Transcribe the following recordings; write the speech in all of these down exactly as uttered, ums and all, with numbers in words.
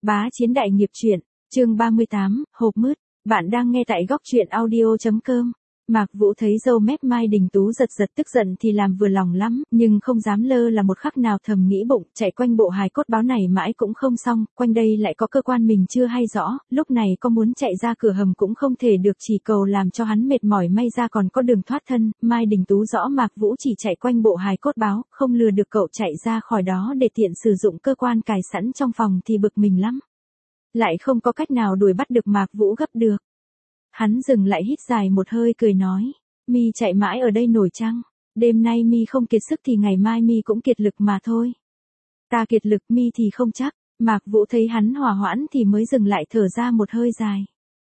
Bá Chiến Đại Nghiệp Truyện, chương ba mươi tám, hộp mứt. Bạn đang nghe tại góc truyện audio chấm com. Mạc Vũ thấy râu mép Mai Đình Tú giật giật tức giận thì làm vừa lòng lắm, nhưng không dám lơ là một khắc nào, thầm nghĩ bụng, chạy quanh bộ hài cốt báo này mãi cũng không xong, quanh đây lại có cơ quan mình chưa hay rõ, lúc này có muốn chạy ra cửa hầm cũng không thể được, chỉ cầu làm cho hắn mệt mỏi may ra còn có đường thoát thân. Mai Đình Tú rõ Mạc Vũ chỉ chạy quanh bộ hài cốt báo, không lừa được cậu chạy ra khỏi đó để tiện sử dụng cơ quan cài sẵn trong phòng thì bực mình lắm. Lại không có cách nào đuổi bắt được Mạc Vũ gấp được. Hắn dừng lại hít dài một hơi cười nói, mi chạy mãi ở đây nổi chăng? Đêm nay mi không kiệt sức thì ngày mai mi cũng kiệt lực mà thôi. Ta kiệt lực mi thì không chắc. Mạc Vũ thấy hắn hòa hoãn thì mới dừng lại thở ra một hơi dài.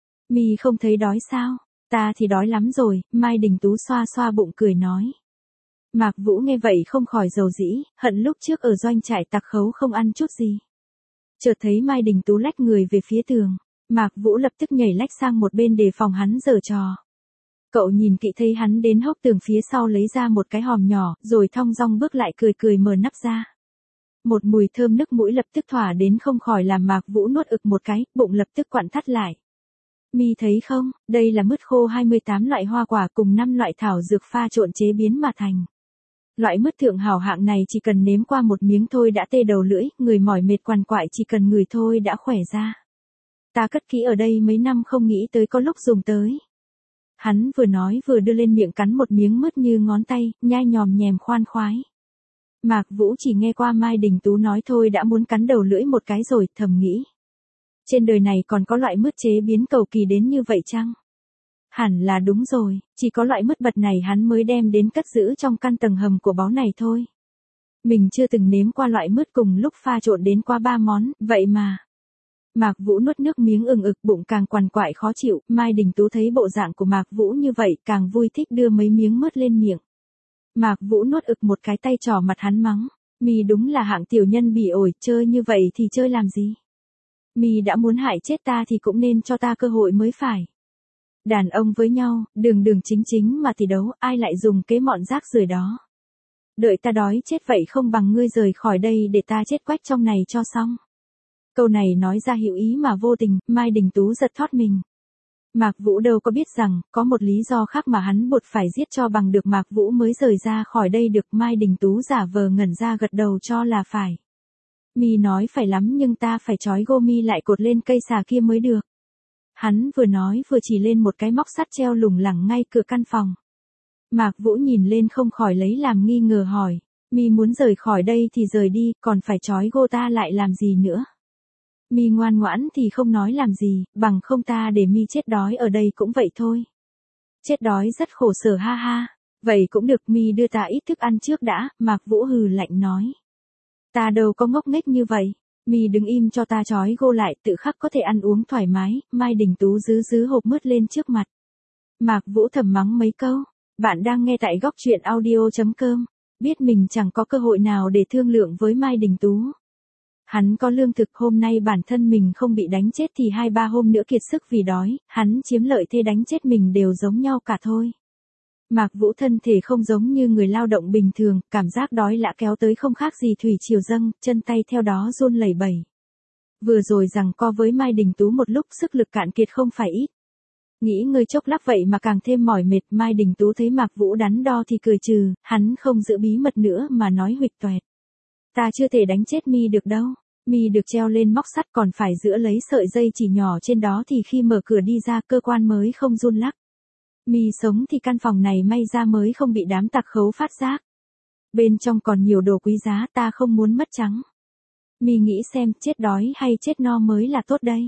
Mi không thấy đói sao? Ta thì đói lắm rồi, Mai Đình Tú xoa xoa bụng cười nói. Mạc Vũ nghe vậy không khỏi dầu dĩ, hận lúc trước ở doanh trại tặc khấu không ăn chút gì. Chợt thấy Mai Đình Tú lách người về phía tường. Mạc Vũ lập tức nhảy lách sang một bên để phòng hắn giở trò. Cậu nhìn kỹ thấy hắn đến hốc tường phía sau lấy ra một cái hòm nhỏ, rồi thong dong bước lại cười cười mở nắp ra. Một mùi thơm nức mũi lập tức thỏa đến không khỏi làm Mạc Vũ nuốt ực một cái, bụng lập tức quặn thắt lại. Mi thấy không, đây là mứt khô hai mươi tám loại hoa quả cùng năm loại thảo dược pha trộn chế biến mà thành. Loại mứt thượng hảo hạng này chỉ cần nếm qua một miếng thôi đã tê đầu lưỡi, người mỏi mệt quằn quại chỉ cần ngửi thôi đã khỏe ra. Ta cất kỹ ở đây mấy năm không nghĩ tới có lúc dùng tới. Hắn vừa nói vừa đưa lên miệng cắn một miếng mứt như ngón tay, nhai nhòm nhèm khoan khoái. Mạc Vũ chỉ nghe qua Mai Đình Tú nói thôi đã muốn cắn đầu lưỡi một cái rồi, thầm nghĩ. Trên đời này còn có loại mứt chế biến cầu kỳ đến như vậy chăng? Hẳn là đúng rồi, chỉ có loại mứt bật này hắn mới đem đến cất giữ trong căn tầng hầm của báu này thôi. Mình chưa từng nếm qua loại mứt cùng lúc pha trộn đến qua ba món, vậy mà. Mạc Vũ nuốt nước miếng ừng ực, bụng càng quằn quại khó chịu, Mai Đình Tú thấy bộ dạng của Mạc Vũ như vậy càng vui thích đưa mấy miếng mứt lên miệng. Mạc Vũ nuốt ực một cái tay trỏ mặt hắn mắng, mi đúng là hạng tiểu nhân bỉ ổi, chơi như vậy thì chơi làm gì? Mi đã muốn hại chết ta thì cũng nên cho ta cơ hội mới phải. Đàn ông với nhau, đường đường chính chính mà thì đấu, ai lại dùng kế mọn rác rưởi đó. Đợi ta đói chết vậy không bằng ngươi rời khỏi đây để ta chết quách trong này cho xong. Câu này nói ra hữu ý mà vô tình, Mai Đình Tú giật thót mình. Mạc Vũ đâu có biết rằng, có một lý do khác mà hắn buộc phải giết cho bằng được Mạc Vũ mới rời ra khỏi đây được. Mai Đình Tú giả vờ ngẩn ra gật đầu cho là phải. Mi nói phải lắm nhưng ta phải trói gô mi lại cột lên cây xà kia mới được. Hắn vừa nói vừa chỉ lên một cái móc sắt treo lủng lẳng ngay cửa căn phòng. Mạc Vũ nhìn lên không khỏi lấy làm nghi ngờ hỏi, mi muốn rời khỏi đây thì rời đi, còn phải trói gô ta lại làm gì nữa? Mi ngoan ngoãn thì không nói làm gì, bằng không ta để mi chết đói ở đây cũng vậy thôi. Chết đói rất khổ sở ha ha. Vậy cũng được, mi đưa ta ít thức ăn trước đã, Mạc Vũ hừ lạnh nói. Ta đâu có ngốc nghếch như vậy, mi đứng im cho ta trói gô lại, tự khắc có thể ăn uống thoải mái. Mai Đình Tú giữ giữ hộp mứt lên trước mặt. Mạc Vũ thầm mắng mấy câu, bạn đang nghe tại góc truyện audio chấm com, biết mình chẳng có cơ hội nào để thương lượng với Mai Đình Tú. Hắn có lương thực, hôm nay bản thân mình không bị đánh chết thì hai ba hôm nữa kiệt sức vì đói, hắn chiếm lợi thế đánh chết mình đều giống nhau cả thôi. Mạc Vũ thân thể không giống như người lao động bình thường, cảm giác đói lạ kéo tới không khác gì thủy triều dâng, chân tay theo đó run lẩy bẩy. Vừa rồi giằng co với Mai Đình Tú một lúc sức lực cạn kiệt không phải ít. Nghĩ ngơi chốc lát vậy mà càng thêm mỏi mệt. Mai Đình Tú thấy Mạc Vũ đắn đo thì cười trừ, hắn không giữ bí mật nữa mà nói huỵch toẹt. Ta chưa thể đánh chết mi được đâu, mi được treo lên móc sắt còn phải giữ lấy sợi dây chỉ nhỏ trên đó thì khi mở cửa đi ra cơ quan mới không run lắc. Mi sống thì căn phòng này may ra mới không bị đám tặc khấu phát giác. Bên trong còn nhiều đồ quý giá ta không muốn mất trắng. Mi nghĩ xem chết đói hay chết no mới là tốt đây.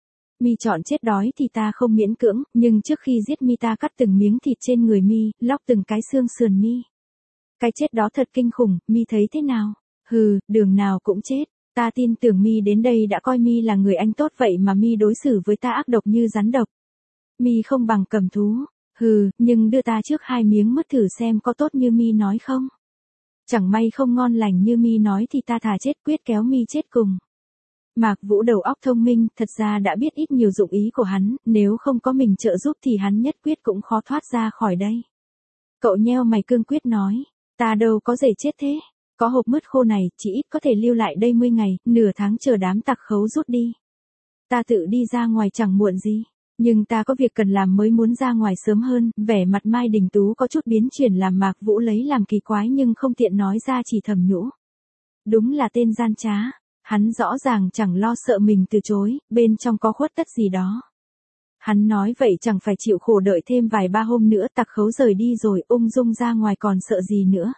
Mi chọn chết đói thì ta không miễn cưỡng, nhưng trước khi giết mi ta cắt từng miếng thịt trên người mi, lóc từng cái xương sườn mi. Cái chết đó thật kinh khủng, mi thấy thế nào? Hừ, đường nào cũng chết. Ta tin tưởng mi đến đây đã coi mi là người anh tốt vậy mà mi đối xử với ta ác độc như rắn độc. Mi không bằng cầm thú. Hừ, nhưng đưa ta trước hai miếng mứt thử xem có tốt như mi nói không. Chẳng may không ngon lành như mi nói thì ta thà chết quyết kéo mi chết cùng. Mạc Vũ đầu óc thông minh, thật ra đã biết ít nhiều dụng ý của hắn, nếu không có mình trợ giúp thì hắn nhất quyết cũng khó thoát ra khỏi đây. Cậu nheo mày cương quyết nói, ta đâu có dễ chết thế. Có hộp mứt khô này, chỉ ít có thể lưu lại đây mười ngày, nửa tháng chờ đám tặc khấu rút đi. Ta tự đi ra ngoài chẳng muộn gì. Nhưng ta có việc cần làm mới muốn ra ngoài sớm hơn, vẻ mặt Mai Đình Tú có chút biến chuyển làm Mạc Vũ lấy làm kỳ quái nhưng không tiện nói ra chỉ thầm nhũ. Đúng là tên gian trá, hắn rõ ràng chẳng lo sợ mình từ chối, bên trong có khuất tất gì đó. Hắn nói vậy chẳng phải chịu khổ đợi thêm vài ba hôm nữa tặc khấu rời đi rồi ung dung ra ngoài còn sợ gì nữa.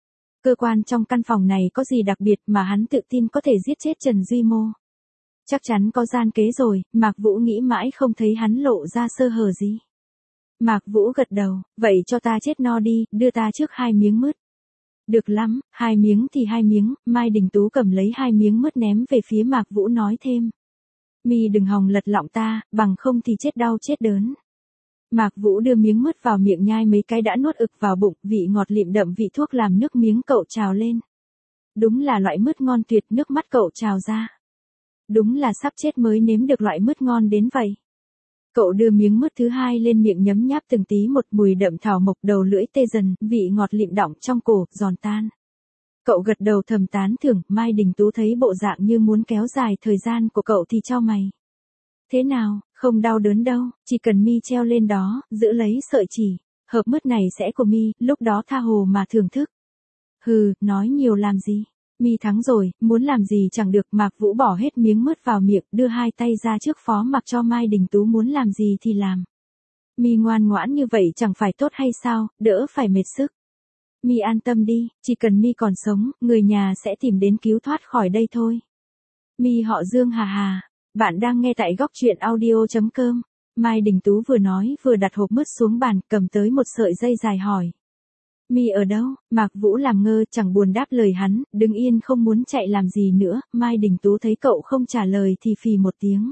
Cơ quan trong căn phòng này có gì đặc biệt mà hắn tự tin có thể giết chết Trần Duy Mô. Chắc chắn có gian kế rồi, Mạc Vũ nghĩ mãi không thấy hắn lộ ra sơ hở gì. Mạc Vũ gật đầu, vậy cho ta chết no đi, đưa ta trước hai miếng mứt. Được lắm, hai miếng thì hai miếng, Mai Đình Tú cầm lấy hai miếng mứt ném về phía Mạc Vũ nói thêm. Mi đừng hòng lật lọng ta, bằng không thì chết đau chết đớn. Mạc Vũ đưa miếng mứt vào miệng nhai mấy cái đã nuốt ực vào bụng, vị ngọt lịm đậm vị thuốc làm nước miếng cậu trào lên. Đúng là loại mứt ngon tuyệt, nước mắt cậu trào ra. Đúng là sắp chết mới nếm được loại mứt ngon đến vậy. Cậu đưa miếng mứt thứ hai lên miệng nhấm nháp từng tí một mùi đậm thảo mộc đầu lưỡi tê dần, vị ngọt lịm đọng trong cổ, giòn tan. Cậu gật đầu thầm tán thưởng, Mai Đình Tú thấy bộ dạng như muốn kéo dài thời gian của cậu thì chau mày. Thế nào, không đau đớn đâu, chỉ cần Mi treo lên đó, giữ lấy sợi chỉ, hộp mứt này sẽ của Mi, lúc đó tha hồ mà thưởng thức. Hừ, nói nhiều làm gì, Mi thắng rồi, muốn làm gì chẳng được. Mạc Vũ bỏ hết miếng mứt vào miệng, đưa hai tay ra trước phó mặc cho Mai Đình Tú muốn làm gì thì làm. Mi ngoan ngoãn như vậy chẳng phải tốt hay sao, đỡ phải mệt sức. Mi an tâm đi, chỉ cần Mi còn sống, người nhà sẽ tìm đến cứu thoát khỏi đây thôi. Mi họ Dương hà hà. Bạn đang nghe tại góc truyện audio chấm com. Mai Đình Tú vừa nói vừa đặt hộp mứt xuống bàn, cầm tới một sợi dây dài hỏi. Mi ở đâu? Mạc Vũ làm ngơ chẳng buồn đáp lời hắn, đứng yên không muốn chạy làm gì nữa. Mai Đình Tú thấy cậu không trả lời thì phì một tiếng.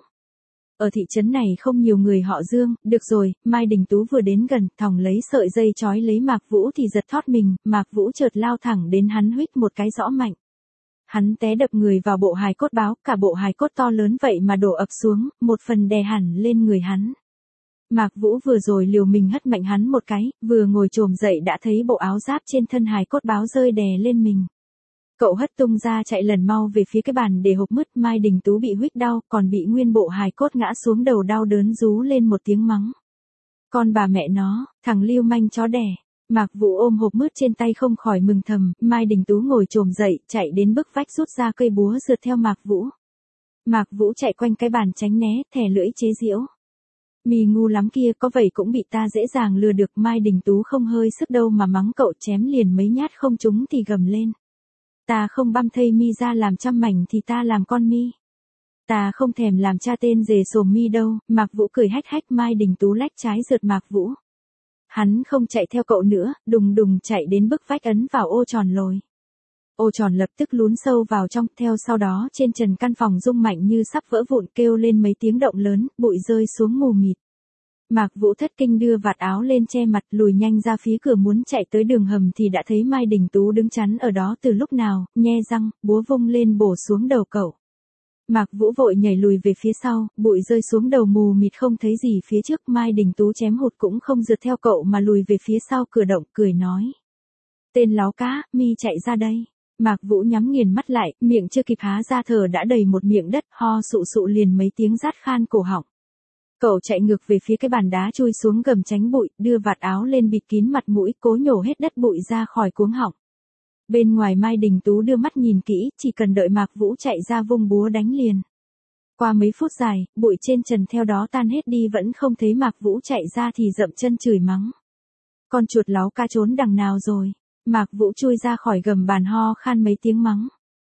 Ở thị trấn này không nhiều người họ Dương, được rồi. Mai Đình Tú vừa đến gần, thòng lấy sợi dây trói lấy Mạc Vũ thì giật thót mình, Mạc Vũ chợt lao thẳng đến hắn huých một cái rõ mạnh. Hắn té đập người vào bộ hài cốt báo, cả bộ hài cốt to lớn vậy mà đổ ập xuống, một phần đè hẳn lên người hắn. Mạc Vũ vừa rồi liều mình hất mạnh hắn một cái, vừa ngồi chồm dậy đã thấy bộ áo giáp trên thân hài cốt báo rơi đè lên mình. Cậu hất tung ra chạy lần mau về phía cái bàn để hộp mứt. Mai Đình Tú bị huých đau, còn bị nguyên bộ hài cốt ngã xuống đầu đau đớn rú lên một tiếng mắng. Con bà mẹ nó, thằng lưu manh chó đẻ. Mạc Vũ ôm hộp mứt trên tay không khỏi mừng thầm, Mai Đình Tú ngồi chồm dậy, chạy đến bức vách rút ra cây búa rượt theo Mạc Vũ. Mạc Vũ chạy quanh cái bàn tránh né, thè lưỡi chế giễu. Mi ngu lắm kia, có vậy cũng bị ta dễ dàng lừa được. Mai Đình Tú không hơi sức đâu mà mắng cậu, chém liền mấy nhát không trúng thì gầm lên. Ta không băm thây Mi ra làm trăm mảnh thì ta làm con Mi. Ta không thèm làm cha tên dề sồm Mi đâu. Mạc Vũ cười hách hách. Mai Đình Tú lách trái rượt Mạc Vũ. Hắn không chạy theo cậu nữa, đùng đùng chạy đến bức vách ấn vào ô tròn lồi. Ô tròn lập tức lún sâu vào trong, theo sau đó trên trần căn phòng rung mạnh như sắp vỡ vụn, kêu lên mấy tiếng động lớn, bụi rơi xuống mù mịt. Mạc Vũ thất kinh đưa vạt áo lên che mặt, lùi nhanh ra phía cửa muốn chạy tới đường hầm thì đã thấy Mai Đình Tú đứng chắn ở đó từ lúc nào, nhe răng, búa vung lên bổ xuống đầu cậu. Mạc Vũ vội nhảy lùi về phía sau, bụi rơi xuống đầu mù mịt không thấy gì phía trước. Mai Đình Tú chém hụt cũng không rượt theo cậu mà lùi về phía sau cửa động, cười nói. Tên láo cá, Mi chạy ra đây. Mạc Vũ nhắm nghiền mắt lại, miệng chưa kịp há ra thở đã đầy một miệng đất, ho sụ sụ liền mấy tiếng rát khan cổ họng. Cậu chạy ngược về phía cái bàn đá chui xuống gầm tránh bụi, đưa vạt áo lên bịt kín mặt mũi, cố nhổ hết đất bụi ra khỏi cuống họng. Bên ngoài Mai Đình Tú đưa mắt nhìn kỹ, chỉ cần đợi Mạc Vũ chạy ra vung búa đánh liền. Qua mấy phút dài, bụi trên trần theo đó tan hết đi vẫn không thấy Mạc Vũ chạy ra thì dậm chân chửi mắng. Con chuột láo ca trốn đằng nào rồi? Mạc Vũ chui ra khỏi gầm bàn ho khan mấy tiếng mắng.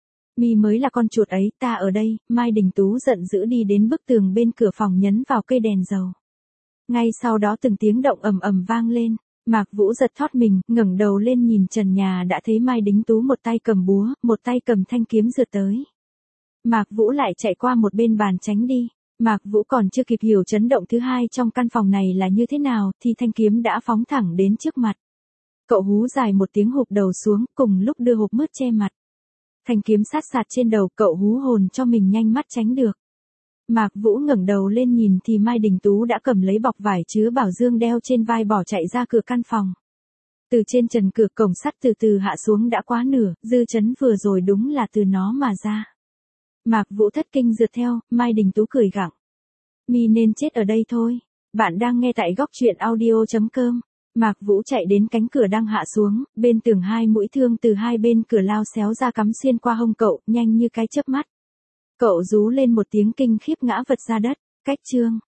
Mi mới là con chuột ấy, ta ở đây. Mai Đình Tú giận dữ đi đến bức tường bên cửa phòng nhấn vào cây đèn dầu. Ngay sau đó từng tiếng động ầm ầm vang lên. Mạc Vũ giật thót mình, ngẩng đầu lên nhìn trần nhà đã thấy Mai Đình Tú một tay cầm búa, một tay cầm thanh kiếm rượt tới. Mạc Vũ lại chạy qua một bên bàn tránh đi. Mạc Vũ còn chưa kịp hiểu chấn động thứ hai trong căn phòng này là như thế nào, thì thanh kiếm đã phóng thẳng đến trước mặt. Cậu hú dài một tiếng hụp đầu xuống, cùng lúc đưa hộp mứt che mặt. Thanh kiếm sát sạt trên đầu, cậu hú hồn cho mình nhanh mắt tránh được. Mạc Vũ ngẩng đầu lên nhìn thì Mai Đình Tú đã cầm lấy bọc vải chứa bảo dương đeo trên vai bỏ chạy ra cửa căn phòng. Từ trên trần cửa cổng sắt từ từ hạ xuống đã quá nửa, dư chấn vừa rồi đúng là từ nó mà ra. Mạc Vũ thất kinh rượt theo, Mai Đình Tú cười gặng. Mi nên chết ở đây thôi. Bạn đang nghe tại góc truyện audio.com. Mạc Vũ chạy đến cánh cửa đang hạ xuống, bên tường hai mũi thương từ hai bên cửa lao xéo ra cắm xuyên qua hông cậu, nhanh như cái chớp mắt. Cậu rú lên một tiếng kinh khiếp ngã vật ra đất. Cách chương.